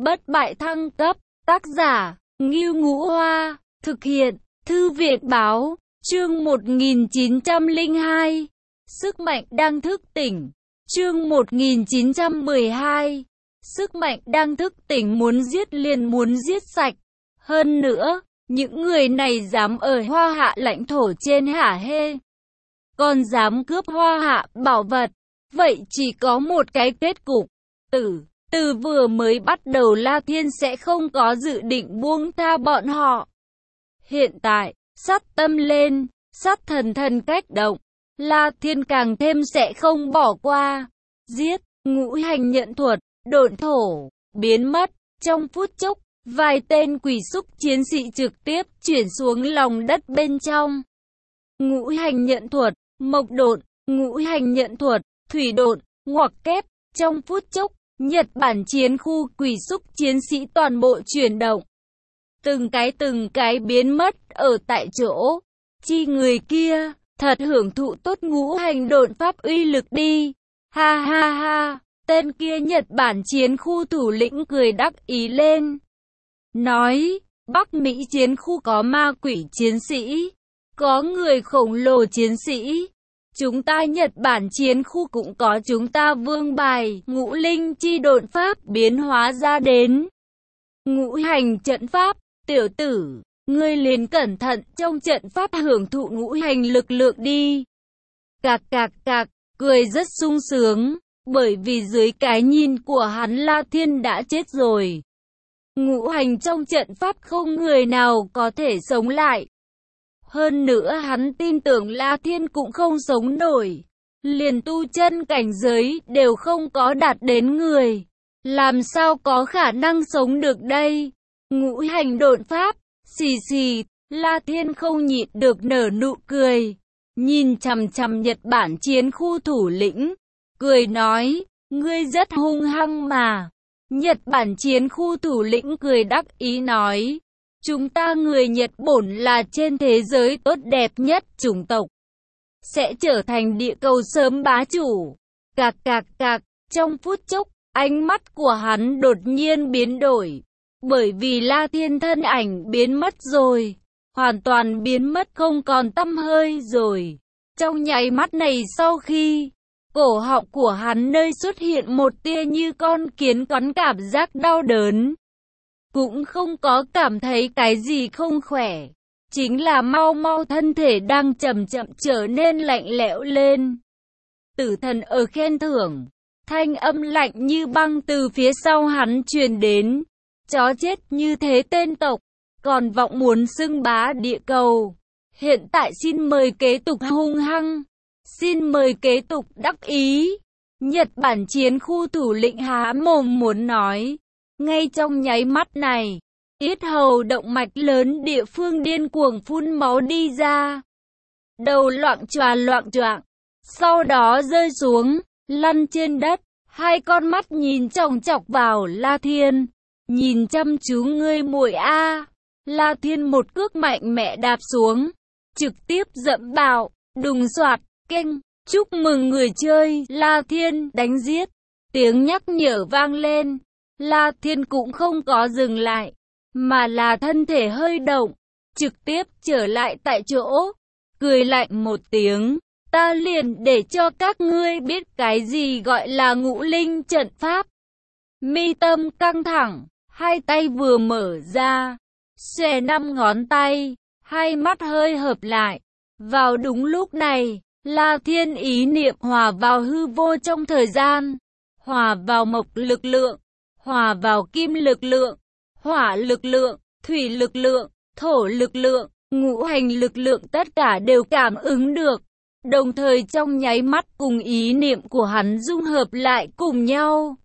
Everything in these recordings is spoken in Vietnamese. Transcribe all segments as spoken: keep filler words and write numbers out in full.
Bất bại thăng cấp, tác giả, Ngưu Ngũ Hoa, thực hiện, Thư viện Báo, chương một nghìn chín trăm lẻ hai, sức mạnh đang thức tỉnh, chương một nghìn chín trăm mười hai, sức mạnh đang thức tỉnh muốn giết liền muốn giết sạch. Hơn nữa, những người này dám ở Hoa Hạ lãnh thổ trên Hả Hê, còn dám cướp Hoa Hạ bảo vật, vậy chỉ có một cái kết cục, tử. Từ vừa mới bắt đầu La Thiên sẽ không có dự định buông tha bọn họ. Hiện tại, sát tâm lên, sát thần thần cách động, La Thiên càng thêm sẽ không bỏ qua. Giết, ngũ hành nhận thuật, độn thổ, biến mất, trong phút chốc, vài tên quỷ xúc chiến sĩ trực tiếp chuyển xuống lòng đất bên trong. Ngũ hành nhận thuật, mộc độn, ngũ hành nhận thuật, thủy độn, ngoặc kép, trong phút chốc. Nhật Bản chiến khu quỷ xúc chiến sĩ toàn bộ chuyển động. Từng cái từng cái biến mất ở tại chỗ. Chi người kia, thật hưởng thụ tốt ngũ hành độn pháp uy lực đi. Ha ha ha, tên kia Nhật Bản chiến khu thủ lĩnh cười đắc ý lên. Nói, Bắc Mỹ chiến khu có ma quỷ chiến sĩ, có người khổng lồ chiến sĩ. Chúng ta Nhật Bản chiến khu cũng có chúng ta vương bài, ngũ linh chi độn pháp biến hóa ra đến. Ngũ hành trận pháp, tiểu tử, ngươi liền cẩn thận trong trận pháp hưởng thụ ngũ hành lực lượng đi. Cạc cạc cạc, cười rất sung sướng, bởi vì dưới cái nhìn của hắn La Thiên đã chết rồi. Ngũ hành trong trận pháp không người nào có thể sống lại. Hơn nữa hắn tin tưởng La Thiên cũng không sống nổi. Liền tu chân cảnh giới đều không có đạt đến người. Làm sao có khả năng sống được đây? Ngũ hành độn pháp, xì xì, La Thiên không nhịn được nở nụ cười. Nhìn chằm chằm Nhật Bản chiến khu thủ lĩnh. Cười nói, ngươi rất hung hăng mà. Nhật Bản chiến khu thủ lĩnh cười đắc ý nói. Chúng ta người Nhật bổn là trên thế giới tốt đẹp nhất chủng tộc. Sẽ trở thành địa cầu sớm bá chủ. Cạc cạc cạc, trong phút chốc, ánh mắt của hắn đột nhiên biến đổi. Bởi vì La Thiên thân ảnh biến mất rồi. Hoàn toàn biến mất không còn tăm hơi rồi. Trong nháy mắt này sau khi, cổ họng của hắn nơi xuất hiện một tia như con kiến cắn cảm giác đau đớn. Cũng không có cảm thấy cái gì không khỏe. Chính là mau mau thân thể đang chậm chậm trở nên lạnh lẽo lên. Tử thần ở khen thưởng. Thanh âm lạnh như băng từ phía sau hắn truyền đến. Chó chết như thế tên tộc. Còn vọng muốn xưng bá địa cầu. Hiện tại xin mời kế tục hung hăng. Xin mời kế tục đắc ý. Nhật Bản chiến khu thủ lĩnh há mồm muốn nói. Ngay trong nháy mắt này, yết hầu động mạch lớn địa phương điên cuồng phun máu đi ra. Đầu loạng choạng loạng choạng, sau đó rơi xuống, lăn trên đất, hai con mắt nhìn chòng chọc vào La Thiên. Nhìn chăm chú ngươi muội a. La Thiên một cước mạnh mẽ đạp xuống, trực tiếp dẫm bạo, đùng soạt, keng, chúc mừng người chơi, La Thiên đánh giết. Tiếng nhắc nhở vang lên. La Thiên cũng không có dừng lại, mà là thân thể hơi động, trực tiếp trở lại tại chỗ, cười lạnh một tiếng, ta liền để cho các ngươi biết cái gì gọi là ngũ linh trận pháp. Mi tâm căng thẳng, hai tay vừa mở ra, xòe năm ngón tay, hai mắt hơi hợp lại. Vào đúng lúc này, La Thiên ý niệm hòa vào hư vô trong thời gian, hòa vào mộc lực lượng, hòa vào kim lực lượng, hỏa lực lượng, thủy lực lượng, thổ lực lượng, ngũ hành lực lượng tất cả đều cảm ứng được. Đồng thời trong nháy mắt cùng ý niệm của hắn dung hợp lại cùng nhau.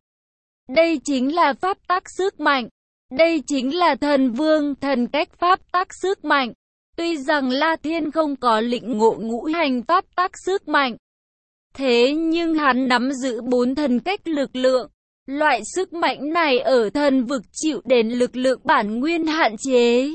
Đây chính là pháp tắc sức mạnh. Đây chính là thần vương thần cách pháp tắc sức mạnh. Tuy rằng La Thiên không có lĩnh ngộ ngũ hành pháp tắc sức mạnh. Thế nhưng hắn nắm giữ bốn thần cách lực lượng. Loại sức mạnh này ở thần vực chịu đến lực lượng bản nguyên hạn chế.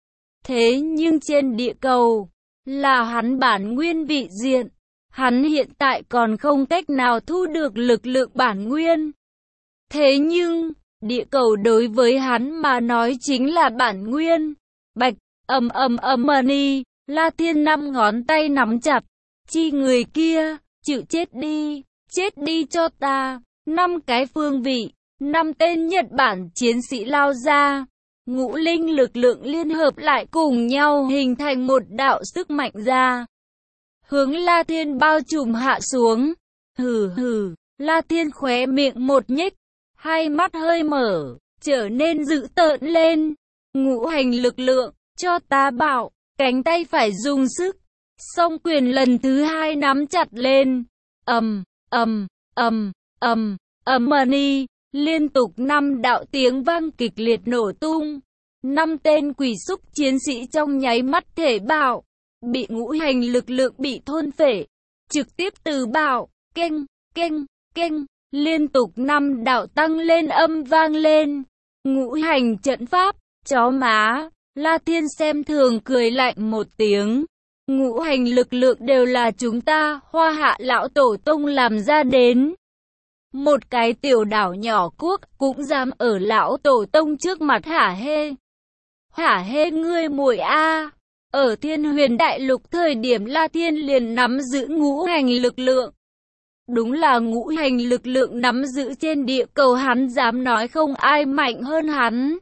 Thế nhưng trên địa cầu, là hắn bản nguyên vị diện. Hắn hiện tại còn không cách nào thu được lực lượng bản nguyên. Thế nhưng, Địa cầu đối với hắn mà nói chính là bản nguyên. Bạch, ầm ầm ầm money, La Thiên năm ngón tay nắm chặt. Chi người kia, chịu chết đi, chết đi cho ta. Năm cái phương vị, năm tên Nhật Bản chiến sĩ lao ra. Ngũ linh lực lượng liên hợp lại cùng nhau hình thành một đạo sức mạnh ra. Hướng La Thiên bao trùm hạ xuống. Hừ hừ, La Thiên khóe miệng một nhếch, hai mắt hơi mở, trở nên dữ tợn lên. Ngũ hành lực lượng, cho ta bảo, cánh tay phải dùng sức. Song quyền lần thứ hai nắm chặt lên. Ầm, ầm, ầm, ầm, ầm money, liên tục năm đạo tiếng vang kịch liệt nổ tung. Năm tên quỷ xúc chiến sĩ trong nháy mắt thể bạo, bị ngũ hành lực lượng bị thôn phệ, trực tiếp từ bạo, keng, keng, keng, liên tục năm đạo tăng lên âm vang lên. Ngũ hành trận pháp, chó má, La Thiên xem thường cười lạnh một tiếng. Ngũ hành lực lượng đều là chúng ta, Hoa Hạ lão tổ tông làm ra đến. Một cái tiểu đảo nhỏ quốc cũng dám ở lão tổ tông trước mặt hả hê. Hả hê ngươi muội a. Ở Thiên Huyền Đại Lục thời điểm La Thiên liền nắm giữ ngũ hành lực lượng. Đúng là ngũ hành lực lượng nắm giữ trên địa cầu, hắn dám nói không ai mạnh hơn hắn.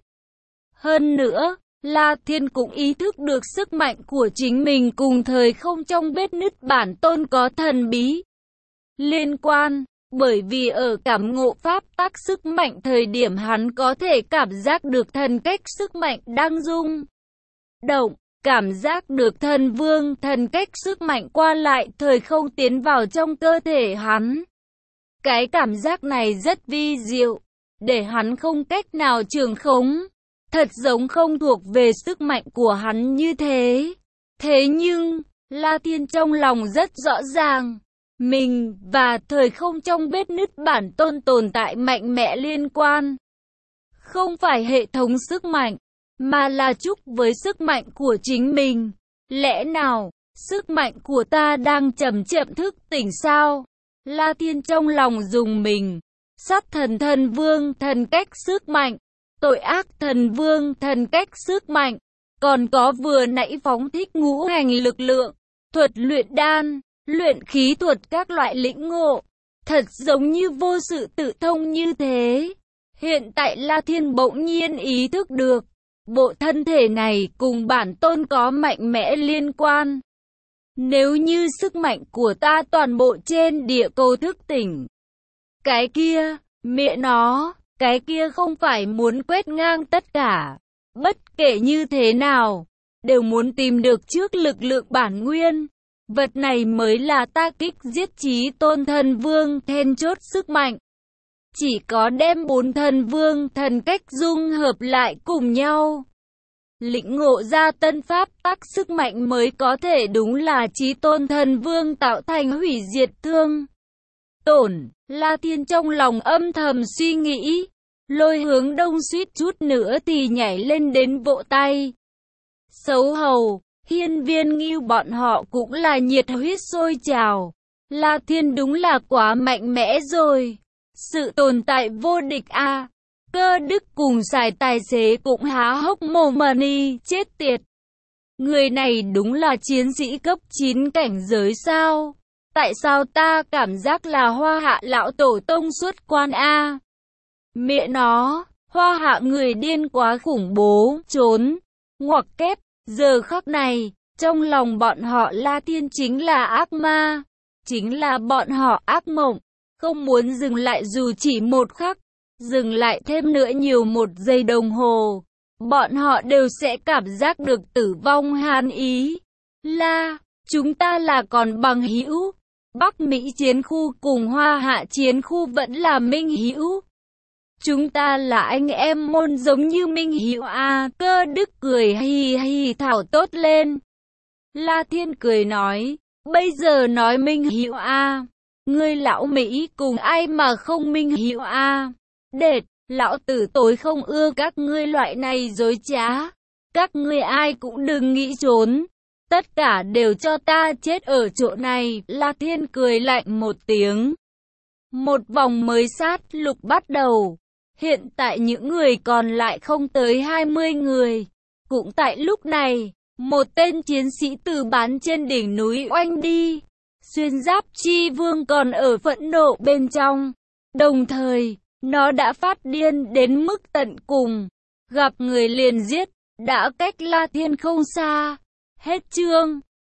Hơn nữa, La Thiên cũng ý thức được sức mạnh của chính mình cùng thời không trong vết nứt bản tôn có thần bí liên quan. Bởi vì ở cảm ngộ pháp tắc sức mạnh thời điểm hắn có thể cảm giác được thần cách sức mạnh đang rung động, cảm giác được thần vương thần cách sức mạnh qua lại thời không tiến vào trong cơ thể hắn. Cái cảm giác này rất vi diệu, để hắn không cách nào trường khống, thật giống không thuộc về sức mạnh của hắn như thế. Thế nhưng, La Thiên trong lòng rất rõ ràng. Mình và thời không trong vết nứt bản tôn tồn tại mạnh mẽ liên quan. Không phải hệ thống sức mạnh, mà là chúc với sức mạnh của chính mình. Lẽ nào, sức mạnh của ta đang chậm chậm thức tỉnh sao? La Thiên trong lòng dùng mình. Sát thần thần vương thần cách sức mạnh, tội ác thần vương thần cách sức mạnh, còn có vừa nãy phóng thích ngũ hành lực lượng, thuật luyện đan, luyện khí thuật các loại lĩnh ngộ, thật giống như vô sự tự thông như thế. Hiện tại La Thiên bỗng nhiên ý thức được, bộ thân thể này cùng bản tôn có mạnh mẽ liên quan. Nếu như sức mạnh của ta toàn bộ trên địa cầu thức tỉnh, cái kia, mẹ nó, cái kia không phải muốn quét ngang tất cả. Bất kể như thế nào, đều muốn tìm được trước lực lượng bản nguyên. Vật này mới là ta kích giết chí tôn thần vương then chốt sức mạnh. Chỉ có đem bốn thần vương thần cách dung hợp lại cùng nhau, lĩnh ngộ ra tân pháp tắc sức mạnh mới có thể đúng là chí tôn thần vương tạo thành hủy diệt thương tổn. La Thiên trong lòng âm thầm suy nghĩ, lôi hướng đông suýt chút nữa thì nhảy lên đến vỗ tay. Xấu hầu, Hiên Viên Ngưu bọn họ cũng là nhiệt huyết sôi trào. La Thiên đúng là quá mạnh mẽ rồi. Sự tồn tại vô địch a. À. Cơ Đức cùng xài tài xế cũng há hốc mồm money, chết tiệt. Người này đúng là chiến sĩ cấp chín cảnh giới sao? Tại sao ta cảm giác là Hoa Hạ lão tổ tông xuất quan a? À? Mẹ nó, Hoa Hạ người điên quá khủng bố, trốn, ngoặc kép. Giờ khắc này, trong lòng bọn họ La Thiên chính là ác ma, chính là bọn họ ác mộng, không muốn dừng lại dù chỉ một khắc, dừng lại thêm nữa nhiều một giây đồng hồ, bọn họ đều sẽ cảm giác được tử vong hàn ý. La, chúng ta là còn bằng hữu, Bắc Mỹ chiến khu cùng Hoa Hạ chiến khu vẫn là minh hữu. Chúng ta là anh em môn giống như minh hữu a. À. Cơ Đức cười hì hì thảo tốt lên. La Thiên cười nói, bây giờ nói minh hữu a. À. Ngươi lão Mỹ cùng ai mà không minh hữu a. À. Đệt, lão tử tối không ưa các ngươi loại này dối trá. Các ngươi ai cũng đừng nghĩ trốn. Tất cả đều cho ta chết ở chỗ này. La Thiên cười lạnh một tiếng. Một vòng mới sát lục bắt đầu. Hiện tại những người còn lại không tới hai mươi người. Cũng tại lúc này, một tên chiến sĩ từ bán trên đỉnh núi oanh đi. Xuyên giáp chi vương còn ở phẫn nộ bên trong. Đồng thời, nó đã phát điên đến mức tận cùng. Gặp người liền giết, đã cách La Thiên không xa. Hết chương.